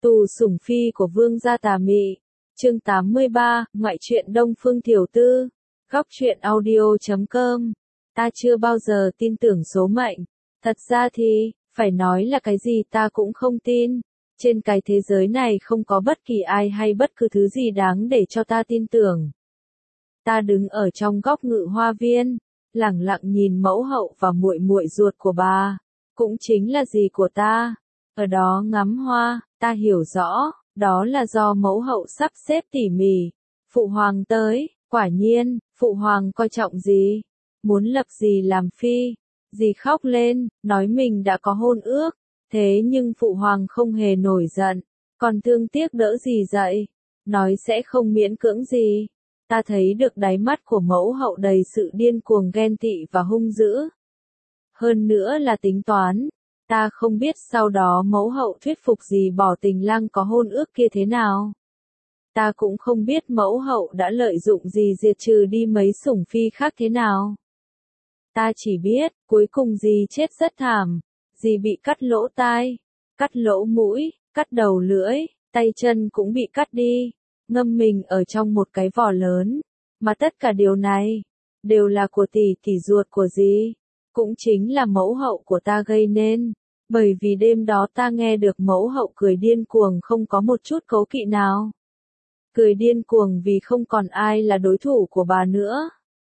Tù sủng phi của vương gia tà mị. Chương 83, ngoại truyện Đông Phương Thiểu Tư. Góc truyện audio.com. Ta chưa bao giờ tin tưởng số mệnh. Thật ra thì, phải nói là cái gì ta cũng không tin. Trên cái thế giới này không có bất kỳ ai hay bất cứ thứ gì đáng để cho ta tin tưởng. Ta đứng ở trong góc ngự hoa viên, lẳng lặng nhìn mẫu hậu và muội muội ruột của bà, cũng chính là dì của ta. Ở đó ngắm hoa, ta hiểu rõ, đó là do mẫu hậu sắp xếp tỉ mỉ. Phụ hoàng tới, quả nhiên, phụ hoàng coi trọng dì, muốn lập dì làm phi. Dì khóc lên, nói mình đã có hôn ước, thế nhưng phụ hoàng không hề nổi giận, còn thương tiếc đỡ dì dậy, nói sẽ không miễn cưỡng gì. Ta thấy được đáy mắt của mẫu hậu đầy sự điên cuồng ghen tị và hung dữ. Hơn nữa là tính toán. Ta không biết sau đó mẫu hậu thuyết phục dì bỏ tình lang có hôn ước kia thế nào. Ta cũng không biết mẫu hậu đã lợi dụng dì diệt trừ đi mấy sủng phi khác thế nào. Ta chỉ biết, cuối cùng dì chết rất thảm. Dì bị cắt lỗ tai, cắt lỗ mũi, cắt đầu lưỡi, tay chân cũng bị cắt đi, ngâm mình ở trong một cái vỏ lớn. Mà tất cả điều này, đều là của tỷ ruột của dì, cũng chính là mẫu hậu của ta gây nên. Bởi vì đêm đó ta nghe được mẫu hậu cười điên cuồng không có một chút cấu kỵ nào. Cười điên cuồng vì không còn ai là đối thủ của bà nữa.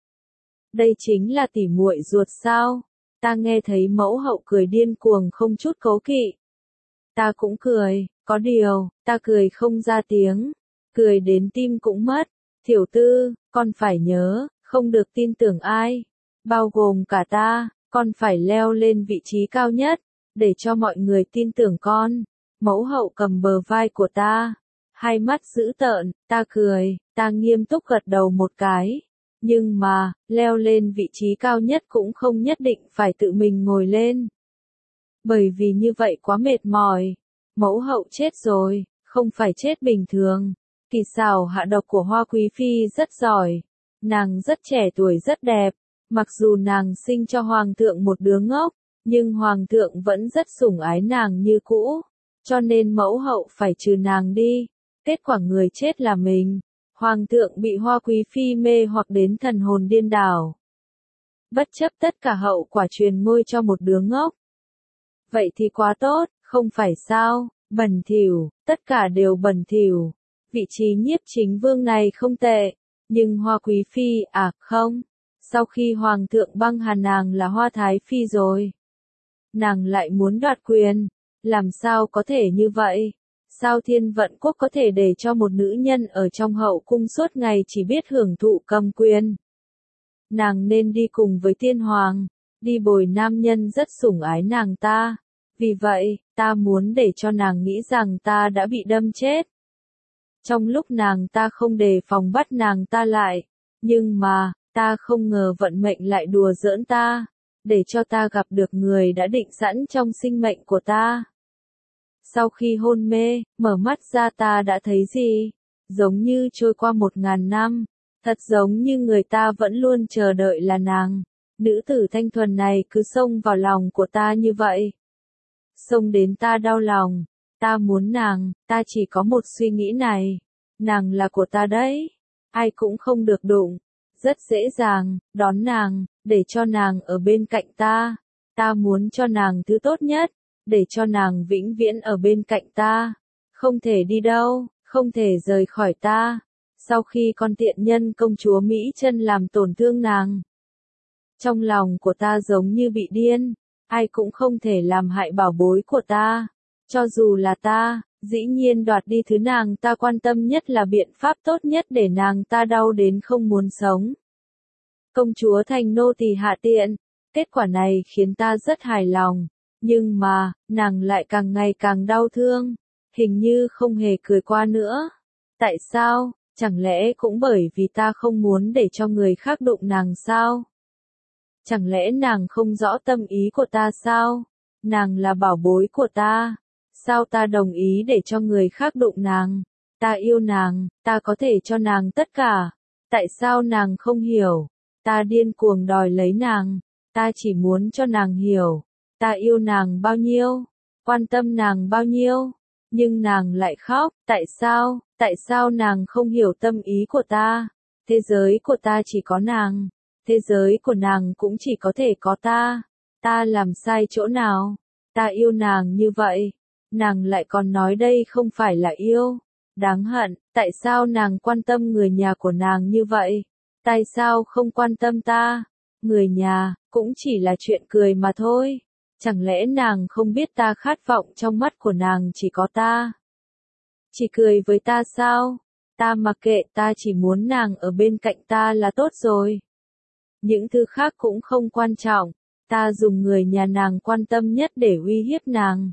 Đây chính là tỷ muội ruột sao? Ta nghe thấy mẫu hậu cười điên cuồng không chút cấu kỵ. Ta cũng cười, có điều, ta cười không ra tiếng. Cười đến tim cũng mất. Thiểu Tư, con phải nhớ, không được tin tưởng ai. Bao gồm cả ta, con phải leo lên vị trí cao nhất, để cho mọi người tin tưởng con. Mẫu hậu cầm bờ vai của ta, hai mắt dữ tợn, ta cười, ta nghiêm túc gật đầu một cái. Nhưng mà, leo lên vị trí cao nhất cũng không nhất định phải tự mình ngồi lên. Bởi vì như vậy quá mệt mỏi. Mẫu hậu chết rồi, không phải chết bình thường. Kỳ xảo hạ độc của Hoa Quý Phi rất giỏi. Nàng rất trẻ tuổi rất đẹp. Mặc dù nàng sinh cho hoàng thượng một đứa ngốc, nhưng hoàng thượng vẫn rất sủng ái nàng như cũ. Cho nên mẫu hậu phải trừ nàng đi. Kết quả người chết là mình. Hoàng thượng bị Hoa Quý Phi mê hoặc đến thần hồn điên đảo. Bất chấp tất cả hậu quả truyền ngôi cho một đứa ngốc. Vậy thì quá tốt, không phải sao? Bẩn thỉu, tất cả đều bẩn thỉu. Vị trí nhiếp chính vương này không tệ, nhưng Hoa Quý Phi, không. Sau khi Hoàng thượng băng hà nàng là Hoa Thái Phi rồi. Nàng lại muốn đoạt quyền. Làm sao có thể như vậy? Sao Thiên Vận Quốc có thể để cho một nữ nhân ở trong hậu cung suốt ngày chỉ biết hưởng thụ cầm quyền? Nàng nên đi cùng với Tiên Hoàng, đi bồi nam nhân rất sủng ái nàng ta. Vì vậy, ta muốn để cho nàng nghĩ rằng ta đã bị đâm chết. Trong lúc nàng ta không đề phòng bắt nàng ta lại, nhưng mà, ta không ngờ vận mệnh lại đùa giỡn ta, để cho ta gặp được người đã định sẵn trong sinh mệnh của ta. Sau khi hôn mê, mở mắt ra ta đã thấy gì? Giống như trôi qua 1000 năm, thật giống như người ta vẫn luôn chờ đợi là nàng. Nữ tử thanh thuần này cứ xông vào lòng của ta như vậy. Xông đến ta đau lòng, ta muốn nàng, ta chỉ có một suy nghĩ này. Nàng là của ta đấy, ai cũng không được đụng. Rất dễ dàng, đón nàng, để cho nàng ở bên cạnh ta. Ta muốn cho nàng thứ tốt nhất, để cho nàng vĩnh viễn ở bên cạnh ta. Không thể đi đâu, không thể rời khỏi ta. Sau khi con tiện nhân công chúa Mỹ Chân làm tổn thương nàng. Trong lòng của ta giống như bị điên, ai cũng không thể làm hại bảo bối của ta. Cho dù là ta, dĩ nhiên đoạt đi thứ nàng ta quan tâm nhất là biện pháp tốt nhất để nàng ta đau đến không muốn sống. Công chúa thành nô tỳ hạ tiện, kết quả này khiến ta rất hài lòng. Nhưng mà, nàng lại càng ngày càng đau thương, hình như không hề cười qua nữa. Tại sao? Chẳng lẽ cũng bởi vì ta không muốn để cho người khác đụng nàng sao? Chẳng lẽ nàng không rõ tâm ý của ta sao? Nàng là bảo bối của ta. Sao ta đồng ý để cho người khác đụng nàng? Ta yêu nàng, ta có thể cho nàng tất cả. Tại sao nàng không hiểu? Ta điên cuồng đòi lấy nàng. Ta chỉ muốn cho nàng hiểu. Ta yêu nàng bao nhiêu? Quan tâm nàng bao nhiêu? Nhưng nàng lại khóc, tại sao? Tại sao nàng không hiểu tâm ý của ta? Thế giới của ta chỉ có nàng, thế giới của nàng cũng chỉ có thể có ta. Ta làm sai chỗ nào? Ta yêu nàng như vậy, nàng lại còn nói đây không phải là yêu. Đáng hận, tại sao nàng quan tâm người nhà của nàng như vậy? Tại sao không quan tâm ta? Người nhà, cũng chỉ là chuyện cười mà thôi. Chẳng lẽ nàng không biết ta khát vọng trong mắt của nàng chỉ có ta? Chỉ cười với ta sao? Ta mặc kệ, ta chỉ muốn nàng ở bên cạnh ta là tốt rồi. Những thứ khác cũng không quan trọng. Ta dùng người nhà nàng quan tâm nhất để uy hiếp nàng.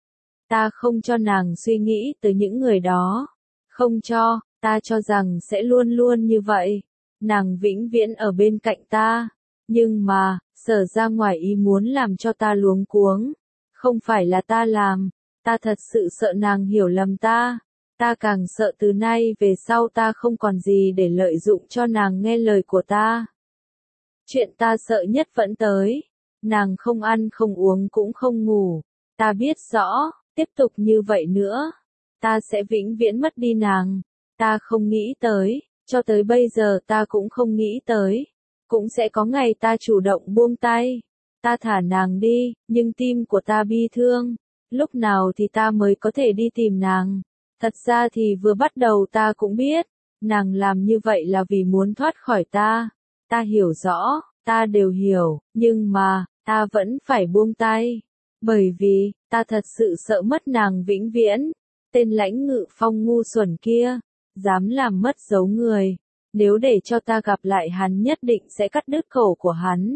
Ta không cho nàng suy nghĩ tới những người đó. Không cho, ta cho rằng sẽ luôn luôn như vậy. Nàng vĩnh viễn ở bên cạnh ta. Nhưng mà, sở ra ngoài ý muốn làm cho ta luống cuống. Không phải là ta làm. Ta thật sự sợ nàng hiểu lầm ta. Ta càng sợ từ nay về sau ta không còn gì để lợi dụng cho nàng nghe lời của ta. Chuyện ta sợ nhất vẫn tới. Nàng không ăn không uống cũng không ngủ. Ta biết rõ, tiếp tục như vậy nữa, ta sẽ vĩnh viễn mất đi nàng. Ta không nghĩ tới, cho tới bây giờ ta cũng không nghĩ tới. Cũng sẽ có ngày ta chủ động buông tay. Ta thả nàng đi, nhưng tim của ta bi thương. Lúc nào thì ta mới có thể đi tìm nàng? Thật ra thì vừa bắt đầu ta cũng biết, nàng làm như vậy là vì muốn thoát khỏi ta. Ta hiểu rõ, ta đều hiểu, nhưng mà, ta vẫn phải buông tay. Bởi vì, ta thật sự sợ mất nàng vĩnh viễn. Tên Lãnh Ngự Phong ngu xuẩn kia, dám làm mất dấu người. Nếu để cho ta gặp lại hắn nhất định sẽ cắt đứt cổ của hắn.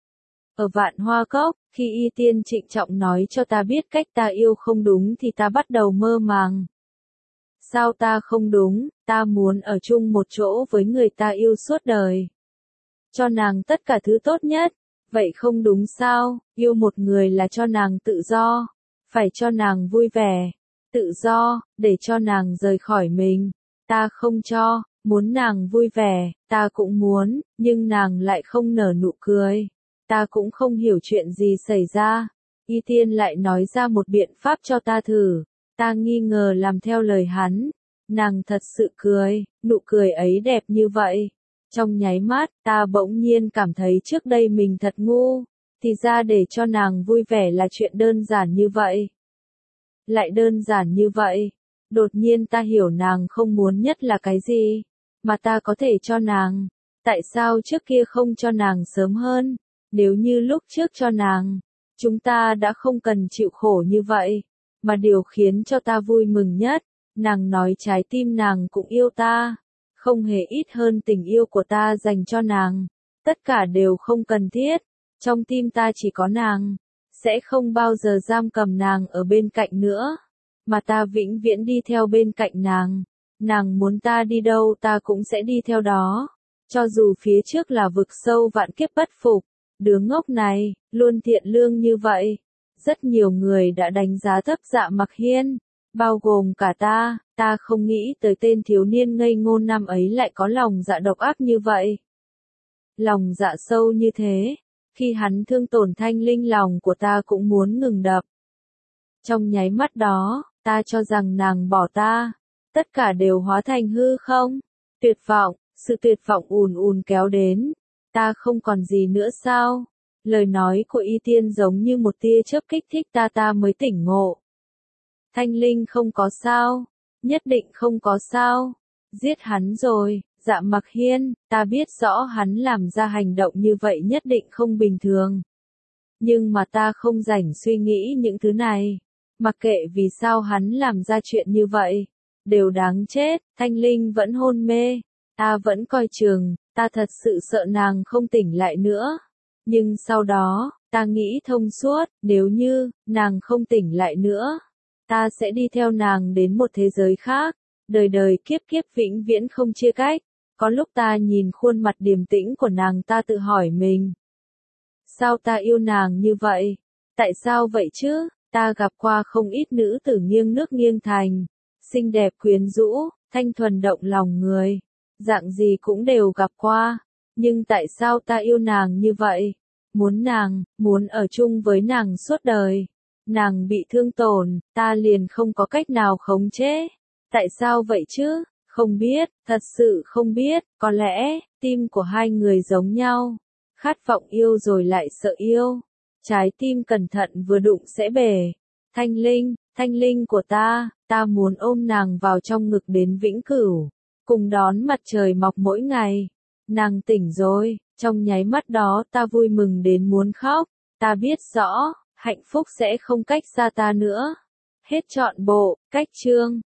Ở Vạn Hoa Cốc, khi Y Tiên trịnh trọng nói cho ta biết cách ta yêu không đúng thì ta bắt đầu mơ màng. Sao ta không đúng, ta muốn ở chung một chỗ với người ta yêu suốt đời. Cho nàng tất cả thứ tốt nhất. Vậy không đúng sao, yêu một người là cho nàng tự do. Phải cho nàng vui vẻ. Tự do, để cho nàng rời khỏi mình. Ta không cho, muốn nàng vui vẻ, ta cũng muốn, nhưng nàng lại không nở nụ cười. Ta cũng không hiểu chuyện gì xảy ra. Y Tiên lại nói ra một biện pháp cho ta thử. Ta nghi ngờ làm theo lời hắn. Nàng thật sự cười, nụ cười ấy đẹp như vậy. Trong nháy mắt, ta bỗng nhiên cảm thấy trước đây mình thật ngu. Thì ra để cho nàng vui vẻ là chuyện đơn giản như vậy. Lại đơn giản như vậy. Đột nhiên ta hiểu nàng không muốn nhất là cái gì. Mà ta có thể cho nàng. Tại sao trước kia không cho nàng sớm hơn? Nếu như lúc trước cho nàng, chúng ta đã không cần chịu khổ như vậy. Mà điều khiến cho ta vui mừng nhất, nàng nói trái tim nàng cũng yêu ta. Không hề ít hơn tình yêu của ta dành cho nàng. Tất cả đều không cần thiết. Trong tim ta chỉ có nàng. Sẽ không bao giờ giam cầm nàng ở bên cạnh nữa. Mà ta vĩnh viễn đi theo bên cạnh nàng. Nàng muốn ta đi đâu ta cũng sẽ đi theo đó. Cho dù phía trước là vực sâu vạn kiếp bất phục. Đứa ngốc này, luôn thiện lương như vậy. Rất nhiều người đã đánh giá thấp Dạ Mặc Hiên. Bao gồm cả ta không nghĩ tới tên thiếu niên ngây ngô năm ấy lại có lòng dạ độc ác như vậy. Lòng dạ sâu như thế, khi hắn thương tổn Thanh Linh lòng của ta cũng muốn ngừng đập. Trong nháy mắt đó, ta cho rằng nàng bỏ ta, tất cả đều hóa thành hư không. Tuyệt vọng, sự tuyệt vọng ùn ùn kéo đến, ta không còn gì nữa sao? Lời nói của Y Tiên giống như một tia chớp kích thích ta mới tỉnh ngộ. Thanh Linh không có sao, nhất định không có sao. Giết hắn rồi, Dạ Mặc Hiên, ta biết rõ hắn làm ra hành động như vậy nhất định không bình thường. Nhưng mà ta không rảnh suy nghĩ những thứ này. Mặc kệ vì sao hắn làm ra chuyện như vậy, đều đáng chết. Thanh Linh vẫn hôn mê, ta vẫn coi chừng, ta thật sự sợ nàng không tỉnh lại nữa. Nhưng sau đó, ta nghĩ thông suốt, nếu như nàng không tỉnh lại nữa, ta sẽ đi theo nàng đến một thế giới khác, đời đời kiếp kiếp vĩnh viễn không chia cách. Có lúc ta nhìn khuôn mặt điềm tĩnh của nàng ta tự hỏi mình. Sao ta yêu nàng như vậy? Tại sao vậy chứ? Ta gặp qua không ít nữ tử nghiêng nước nghiêng thành. Xinh đẹp quyến rũ, thanh thuần động lòng người. Dạng gì cũng đều gặp qua. Nhưng tại sao ta yêu nàng như vậy? Muốn nàng, muốn ở chung với nàng suốt đời. Nàng bị thương tổn, ta liền không có cách nào khống chế. Tại sao vậy chứ? Không biết, thật sự không biết, có lẽ, tim của hai người giống nhau. Khát vọng yêu rồi lại sợ yêu. Trái tim cẩn thận vừa đụng sẽ bể. Thanh linh của ta muốn ôm nàng vào trong ngực đến vĩnh cửu. Cùng đón mặt trời mọc mỗi ngày. Nàng tỉnh rồi, trong nháy mắt đó ta vui mừng đến muốn khóc. Ta biết rõ, hạnh phúc sẽ không cách xa ta nữa. Hết trọn bộ, cách chương.